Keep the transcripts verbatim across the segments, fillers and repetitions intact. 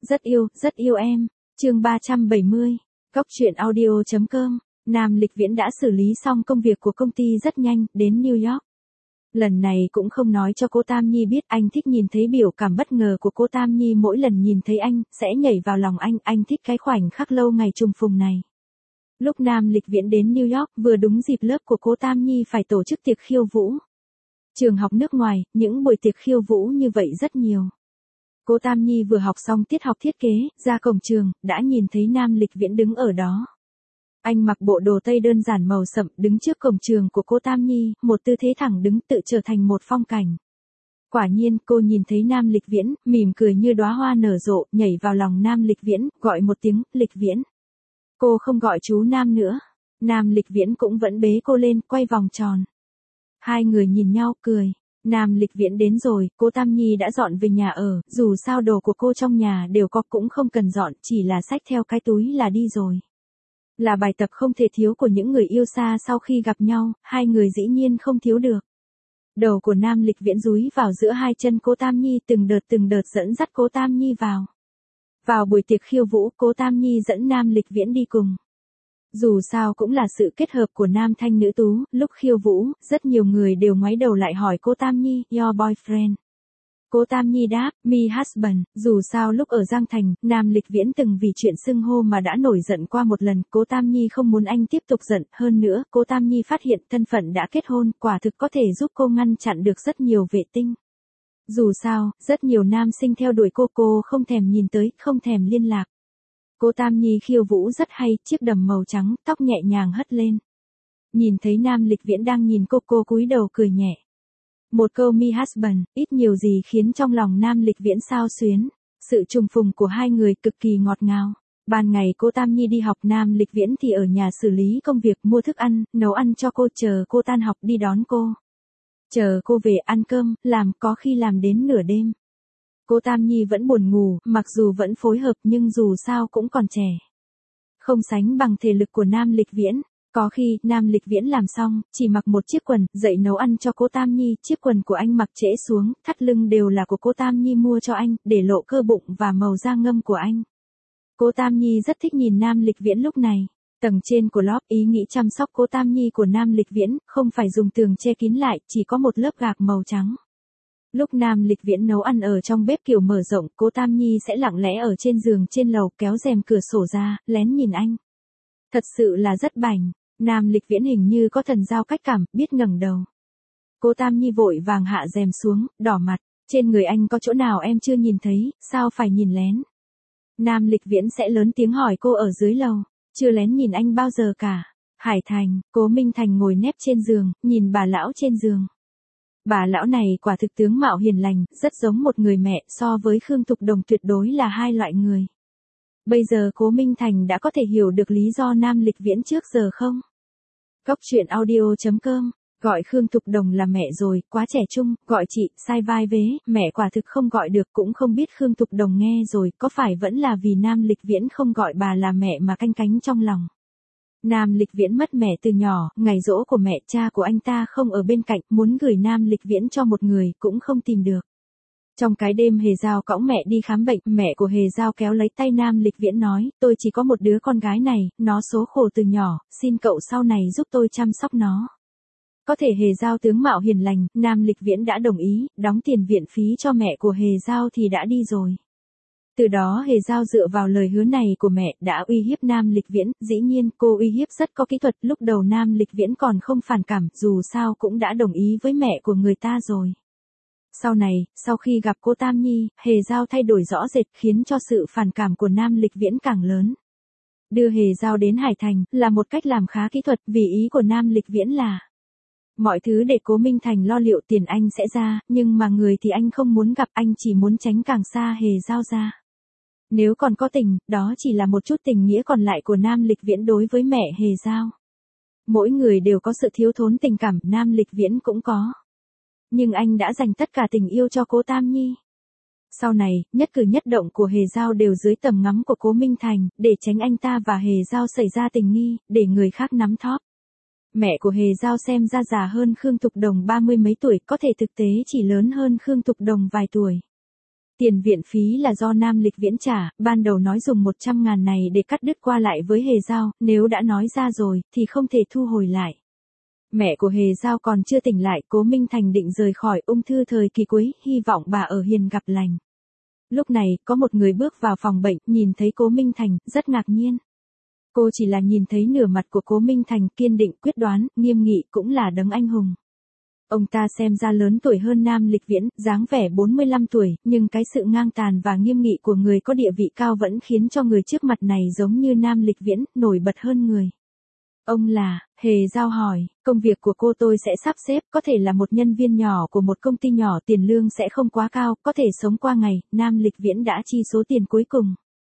Rất yêu, rất yêu em. Chương ba trăm bảy mươi. Góc truyện audio chấm com. Nam Lịch Viễn đã xử lý xong công việc của công ty rất nhanh, đến New York. Lần này cũng không nói cho cô Tam Nhi biết, anh thích nhìn thấy biểu cảm bất ngờ của cô Tam Nhi mỗi lần nhìn thấy anh, sẽ nhảy vào lòng anh, anh thích cái khoảnh khắc lâu ngày trùng phùng này. Lúc Nam Lịch Viễn đến New York, vừa đúng dịp lớp của cô Tam Nhi phải tổ chức tiệc khiêu vũ. Trường học nước ngoài, những buổi tiệc khiêu vũ như vậy rất nhiều. Cô Tam Nhi vừa học xong tiết học thiết kế, ra cổng trường, đã nhìn thấy Nam Lịch Viễn đứng ở đó. Anh mặc bộ đồ tây đơn giản màu sậm, đứng trước cổng trường của cô Tam Nhi, một tư thế thẳng đứng tự trở thành một phong cảnh. Quả nhiên, cô nhìn thấy Nam Lịch Viễn, mỉm cười như đóa hoa nở rộ, nhảy vào lòng Nam Lịch Viễn, gọi một tiếng, Lịch Viễn. Cô không gọi chú Nam nữa. Nam Lịch Viễn cũng vẫn bế cô lên, quay vòng tròn. Hai người nhìn nhau, cười. Nam Lịch Viễn đến rồi, cô Tam Nhi đã dọn về nhà ở, dù sao đồ của cô trong nhà đều có, cũng không cần dọn, chỉ là xách theo cái túi là đi rồi. Là bài tập không thể thiếu của những người yêu xa sau khi gặp nhau, hai người dĩ nhiên không thiếu được. Đầu của Nam Lịch Viễn dúi vào giữa hai chân cô Tam Nhi, từng đợt từng đợt dẫn dắt cô Tam Nhi vào. Vào buổi tiệc khiêu vũ, cô Tam Nhi dẫn Nam Lịch Viễn đi cùng. Dù sao cũng là sự kết hợp của nam thanh nữ tú, lúc khiêu vũ, rất nhiều người đều ngoái đầu lại hỏi cô Tam Nhi, your boyfriend. Cô Tam Nhi đáp, me husband, dù sao lúc ở Giang Thành, Nam Lịch Viễn từng vì chuyện xưng hô mà đã nổi giận qua một lần, cô Tam Nhi không muốn anh tiếp tục giận, hơn nữa, cô Tam Nhi phát hiện thân phận đã kết hôn, quả thực có thể giúp cô ngăn chặn được rất nhiều vệ tinh. Dù sao, rất nhiều nam sinh theo đuổi cô, cô không thèm nhìn tới, không thèm liên lạc. Cô Tam Nhi khiêu vũ rất hay, chiếc đầm màu trắng, tóc nhẹ nhàng hất lên. Nhìn thấy Nam Lịch Viễn đang nhìn cô, cô cúi đầu cười nhẹ. Một câu me husband, ít nhiều gì khiến trong lòng Nam Lịch Viễn xao xuyến. Sự trùng phùng của hai người cực kỳ ngọt ngào. Ban ngày cô Tam Nhi đi học, Nam Lịch Viễn thì ở nhà xử lý công việc, mua thức ăn, nấu ăn cho cô, chờ cô tan học đi đón cô. Chờ cô về ăn cơm, làm có khi làm đến nửa đêm. Cô Tam Nhi vẫn buồn ngủ, mặc dù vẫn phối hợp nhưng dù sao cũng còn trẻ. Không sánh bằng thể lực của Nam Lịch Viễn. Có khi, Nam Lịch Viễn làm xong, chỉ mặc một chiếc quần, dậy nấu ăn cho cô Tam Nhi, chiếc quần của anh mặc trễ xuống, thắt lưng đều là của cô Tam Nhi mua cho anh, để lộ cơ bụng và màu da ngâm của anh. Cô Tam Nhi rất thích nhìn Nam Lịch Viễn lúc này. Tầng trên của lóp, ý nghĩ chăm sóc cô Tam Nhi của Nam Lịch Viễn, không phải dùng tường che kín lại, chỉ có một lớp gạc màu trắng. Lúc Nam Lịch Viễn nấu ăn ở trong bếp kiểu mở rộng, cô Tam Nhi sẽ lặng lẽ ở trên giường trên lầu, kéo rèm cửa sổ ra, lén nhìn anh. Thật sự là rất bảnh. Nam Lịch Viễn hình như có thần giao cách cảm, biết ngẩng đầu. Cô Tam Nhi vội vàng hạ rèm xuống, đỏ mặt. Trên người anh có chỗ nào em chưa nhìn thấy, sao phải nhìn lén? Nam Lịch Viễn sẽ lớn tiếng hỏi cô ở dưới lầu. Chưa lén nhìn anh bao giờ cả. Hải Thành, Cố Minh Thành ngồi nép trên giường, nhìn bà lão trên giường. Bà lão này quả thực tướng mạo hiền lành, rất giống một người mẹ, so với Khương Thục Đồng tuyệt đối là hai loại người. Bây giờ Cố Minh Thành đã có thể hiểu được lý do Nam Lịch Viễn trước giờ không? Góc truyện audio chấm com. Gọi Khương Thục Đồng là mẹ rồi, quá trẻ trung, gọi chị, sai vai vế, mẹ quả thực không gọi được, cũng không biết Khương Thục Đồng nghe rồi, có phải vẫn là vì Nam Lịch Viễn không gọi bà là mẹ mà canh cánh trong lòng. Nam Lịch Viễn mất mẹ từ nhỏ, ngày giỗ của mẹ, cha của anh ta không ở bên cạnh, muốn gửi Nam Lịch Viễn cho một người, cũng không tìm được. Trong cái đêm Hề Giao cõng mẹ đi khám bệnh, mẹ của Hề Giao kéo lấy tay Nam Lịch Viễn nói, tôi chỉ có một đứa con gái này, nó số khổ từ nhỏ, xin cậu sau này giúp tôi chăm sóc nó. Có thể Hề Giao tướng mạo hiền lành, Nam Lịch Viễn đã đồng ý, đóng tiền viện phí cho mẹ của Hề Giao thì đã đi rồi. Từ đó Hề Giao dựa vào lời hứa này của mẹ, đã uy hiếp Nam Lịch Viễn, dĩ nhiên cô uy hiếp rất có kỹ thuật, lúc đầu Nam Lịch Viễn còn không phản cảm, dù sao cũng đã đồng ý với mẹ của người ta rồi. Sau này, sau khi gặp cô Tam Nhi, Hề Giao thay đổi rõ rệt, khiến cho sự phản cảm của Nam Lịch Viễn càng lớn. Đưa Hề Giao đến Hải Thành, là một cách làm khá kỹ thuật, vì ý của Nam Lịch Viễn là mọi thứ để Cố Minh Thành lo liệu, tiền anh sẽ ra, nhưng mà người thì anh không muốn gặp, anh chỉ muốn tránh càng xa Hề Giao ra. Nếu còn có tình, đó chỉ là một chút tình nghĩa còn lại của Nam Lịch Viễn đối với mẹ Hề Giao. Mỗi người đều có sự thiếu thốn tình cảm, Nam Lịch Viễn cũng có. Nhưng anh đã dành tất cả tình yêu cho cô Tam Nhi. Sau này, nhất cử nhất động của Hề Giao đều dưới tầm ngắm của Cố Minh Thành, để tránh anh ta và Hề Giao xảy ra tình nghi, để người khác nắm thóp. Mẹ của Hề Giao xem ra già hơn Khương Thục Đồng ba mươi mấy tuổi, có thể thực tế chỉ lớn hơn Khương Thục Đồng vài tuổi. Tiền viện phí là do Nam Lịch Viễn trả, ban đầu nói dùng một trăm ngàn này để cắt đứt qua lại với Hề Giao, nếu đã nói ra rồi, thì không thể thu hồi lại. Mẹ của Hề Giao còn chưa tỉnh lại, Cố Minh Thành định rời khỏi ung thư thời kỳ cuối, hy vọng bà ở hiền gặp lành. Lúc này, có một người bước vào phòng bệnh, nhìn thấy Cố Minh Thành, rất ngạc nhiên. Cô chỉ là nhìn thấy nửa mặt của Cố Minh Thành, kiên định, quyết đoán, nghiêm nghị, cũng là đấng anh hùng. Ông ta xem ra lớn tuổi hơn Nam Lịch Viễn, dáng vẻ bốn mươi lăm tuổi, nhưng cái sự ngang tàn và nghiêm nghị của người có địa vị cao vẫn khiến cho người trước mặt này giống như Nam Lịch Viễn, nổi bật hơn người. Ông là, Hề Giao hỏi, công việc của cô tôi sẽ sắp xếp, có thể là một nhân viên nhỏ của một công ty nhỏ, tiền lương sẽ không quá cao, có thể sống qua ngày, Nam Lịch Viễn đã chi số tiền cuối cùng.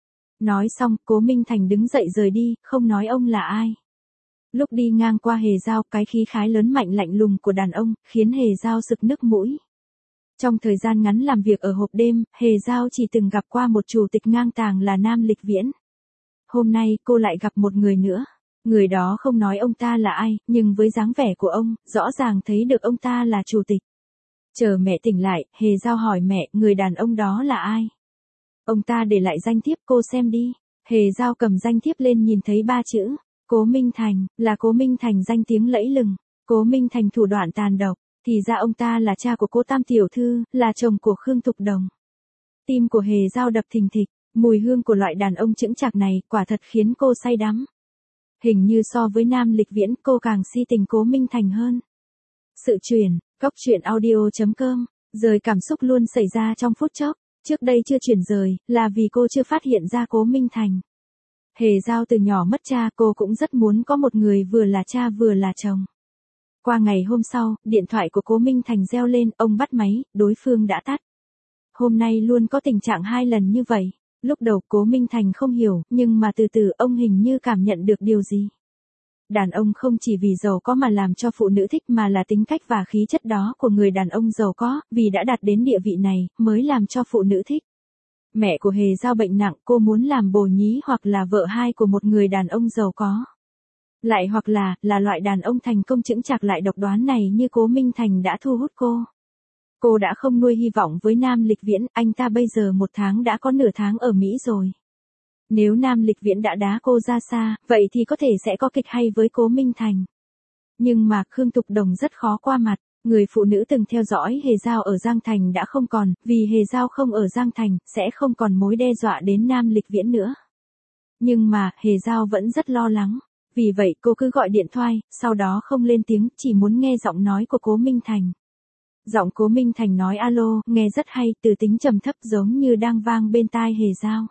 Nói xong, Cố Minh Thành đứng dậy rời đi, không nói ông là ai. Lúc đi ngang qua Hề Giao, cái khí khái lớn mạnh lạnh lùng của đàn ông, khiến Hề Giao sực nước mũi. Trong thời gian ngắn làm việc ở hộp đêm, Hề Giao chỉ từng gặp qua một chủ tịch ngang tàng là Nam Lịch Viễn. Hôm nay cô lại gặp một người nữa. Người đó không nói ông ta là ai, nhưng với dáng vẻ của ông, rõ ràng thấy được ông ta là chủ tịch. Chờ mẹ tỉnh lại, Hề Giao hỏi mẹ, người đàn ông đó là ai? Ông ta để lại danh thiếp, cô xem đi. Hề Giao cầm danh thiếp lên, nhìn thấy ba chữ. Cố Minh Thành, là Cố Minh Thành danh tiếng lẫy lừng. Cố Minh Thành thủ đoạn tàn độc, thì ra ông ta là cha của Cố Tam tiểu thư, là chồng của Khương Thục Đồng. Tim của Hề Giao đập thình thịch, mùi hương của loại đàn ông chững chạc này quả thật khiến cô say đắm. Hình như so với Nam Lịch Viễn, cô càng si tình Cố Minh Thành hơn. Sự chuyển, góc truyện audio chấm com, rời cảm xúc luôn xảy ra trong phút chốc. Trước đây chưa chuyển rời, là vì cô chưa phát hiện ra Cố Minh Thành. Hề Giao từ nhỏ mất cha, cô cũng rất muốn có một người vừa là cha vừa là chồng. Qua ngày hôm sau, điện thoại của Cố Minh Thành reo lên, ông bắt máy, đối phương đã tắt. Hôm nay luôn có tình trạng hai lần như vậy. Lúc đầu Cố Minh Thành không hiểu, nhưng mà từ từ ông hình như cảm nhận được điều gì. Đàn ông không chỉ vì giàu có mà làm cho phụ nữ thích, mà là tính cách và khí chất đó của người đàn ông giàu có, vì đã đạt đến địa vị này, mới làm cho phụ nữ thích. Mẹ của Hề Giao bệnh nặng, cô muốn làm bồ nhí hoặc là vợ hai của một người đàn ông giàu có. Lại hoặc là, là loại đàn ông thành công chững chạc lại độc đoán này như Cố Minh Thành đã thu hút cô. Cô đã không nuôi hy vọng với Nam Lịch Viễn, anh ta bây giờ một tháng đã có nửa tháng ở Mỹ rồi. Nếu Nam Lịch Viễn đã đá cô ra xa, vậy thì có thể sẽ có kịch hay với Cố Minh Thành. Nhưng mà Khương Thục Đồng rất khó qua mặt, người phụ nữ từng theo dõi Hề Giao ở Giang Thành đã không còn, vì Hề Giao không ở Giang Thành, sẽ không còn mối đe dọa đến Nam Lịch Viễn nữa. Nhưng mà, Hề Giao vẫn rất lo lắng, vì vậy cô cứ gọi điện thoại, sau đó không lên tiếng, chỉ muốn nghe giọng nói của Cố Minh Thành. Giọng Cố Minh Thành nói alo, nghe rất hay, từ tính trầm thấp giống như đang vang bên tai Hề Giao.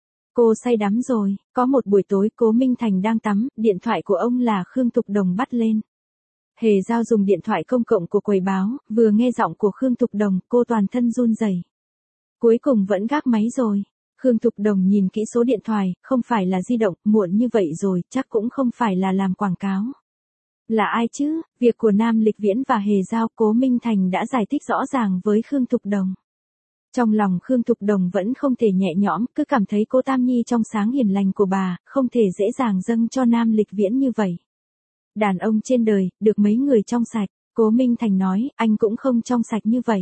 Cô say đắm rồi, có một buổi tối Cố Minh Thành đang tắm, điện thoại của ông là Khương Thục Đồng bắt lên. Hề Giao dùng điện thoại công cộng của quầy báo, vừa nghe giọng của Khương Thục Đồng, cô toàn thân run rẩy. Cuối cùng vẫn gác máy rồi. Khương Thục Đồng nhìn kỹ số điện thoại, không phải là di động, muộn như vậy rồi, chắc cũng không phải là làm quảng cáo. Là ai chứ? Việc của Nam Lịch Viễn và Hề Giao, Cố Minh Thành đã giải thích rõ ràng với Khương Thục Đồng. Trong lòng Khương Thục Đồng vẫn không thể nhẹ nhõm, cứ cảm thấy cô Tam Nhi trong sáng hiền lành của bà, không thể dễ dàng dâng cho Nam Lịch Viễn như vậy. Đàn ông trên đời, được mấy người trong sạch, Cố Minh Thành nói, anh cũng không trong sạch như vậy.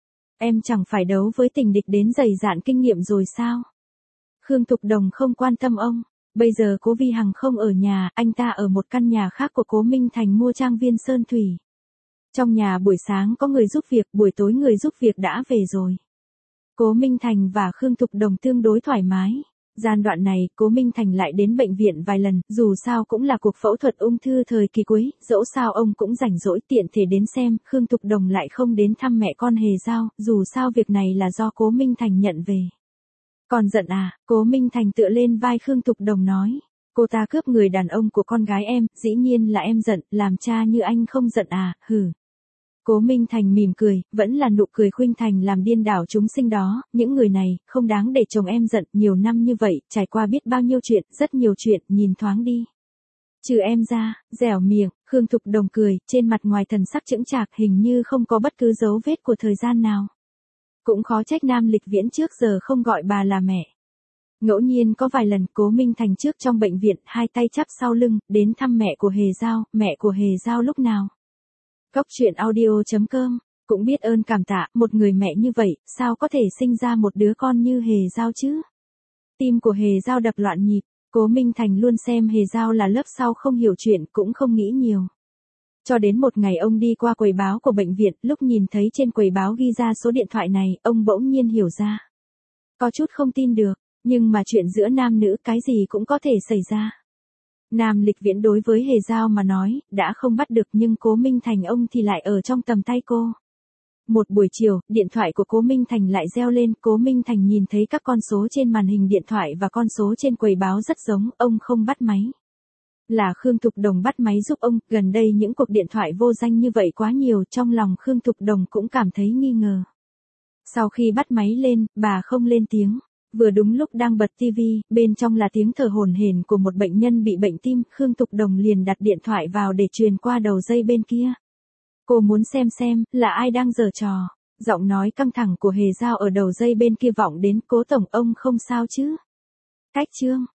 Em chẳng phải đấu với tình địch đến dày dạn kinh nghiệm rồi sao? Khương Thục Đồng không quan tâm ông. Bây giờ Cố Vi Hằng không ở nhà, anh ta ở một căn nhà khác của Cố Minh Thành mua trang viên Sơn Thủy. Trong nhà buổi sáng có người giúp việc, buổi tối người giúp việc đã về rồi. Cố Minh Thành và Khương Thục Đồng tương đối thoải mái. Gian đoạn này, Cố Minh Thành lại đến bệnh viện vài lần, dù sao cũng là cuộc phẫu thuật ung thư thời kỳ cuối, dẫu sao ông cũng rảnh rỗi tiện thể đến xem, Khương Thục Đồng lại không đến thăm mẹ con Hề Giao, dù sao việc này là do Cố Minh Thành nhận về. Còn giận à? Cố Minh Thành tựa lên vai Khương Thục Đồng nói. Cô ta cướp người đàn ông của con gái em, dĩ nhiên là em giận, làm cha như anh không giận à, hừ. Cố Minh Thành mỉm cười, vẫn là nụ cười khuynh thành làm điên đảo chúng sinh đó, những người này, không đáng để chồng em giận, nhiều năm như vậy, trải qua biết bao nhiêu chuyện, rất nhiều chuyện, nhìn thoáng đi. Trừ em ra, dẻo miệng, Khương Thục Đồng cười, trên mặt ngoài thần sắc chững chạc, hình như không có bất cứ dấu vết của thời gian nào. Cũng khó trách Nam Lịch Viễn trước giờ không gọi bà là mẹ. Ngẫu nhiên có vài lần Cố Minh Thành trước trong bệnh viện, hai tay chắp sau lưng, đến thăm mẹ của Hề Giao, mẹ của Hề Giao lúc nào. Góc truyện audio chấm com Cũng biết ơn cảm tạ, một người mẹ như vậy, sao có thể sinh ra một đứa con như Hề Giao chứ? Tim của Hề Giao đập loạn nhịp, Cố Minh Thành luôn xem Hề Giao là lớp sau không hiểu chuyện, cũng không nghĩ nhiều. Cho đến một ngày ông đi qua quầy báo của bệnh viện, lúc nhìn thấy trên quầy báo ghi ra số điện thoại này, ông bỗng nhiên hiểu ra. Có chút không tin được, nhưng mà chuyện giữa nam nữ cái gì cũng có thể xảy ra. Nam Lịch Viễn đối với Hề Giao mà nói, đã không bắt được nhưng Cố Minh Thành ông thì lại ở trong tầm tay cô. Một buổi chiều, điện thoại của Cố Minh Thành lại reo lên, Cố Minh Thành nhìn thấy các con số trên màn hình điện thoại và con số trên quầy báo rất giống, ông không bắt máy. Là Khương Thục Đồng bắt máy giúp ông, gần đây những cuộc điện thoại vô danh như vậy quá nhiều, trong lòng Khương Thục Đồng cũng cảm thấy nghi ngờ. Sau khi bắt máy lên, bà không lên tiếng. Vừa đúng lúc đang bật tivi, bên trong là tiếng thở hổn hển của một bệnh nhân bị bệnh tim, Khương Thục Đồng liền đặt điện thoại vào để truyền qua đầu dây bên kia. Cô muốn xem xem, là ai đang giở trò. Giọng nói căng thẳng của Hề Giao ở đầu dây bên kia vọng đến, Cố tổng ông không sao chứ? Cách Trương,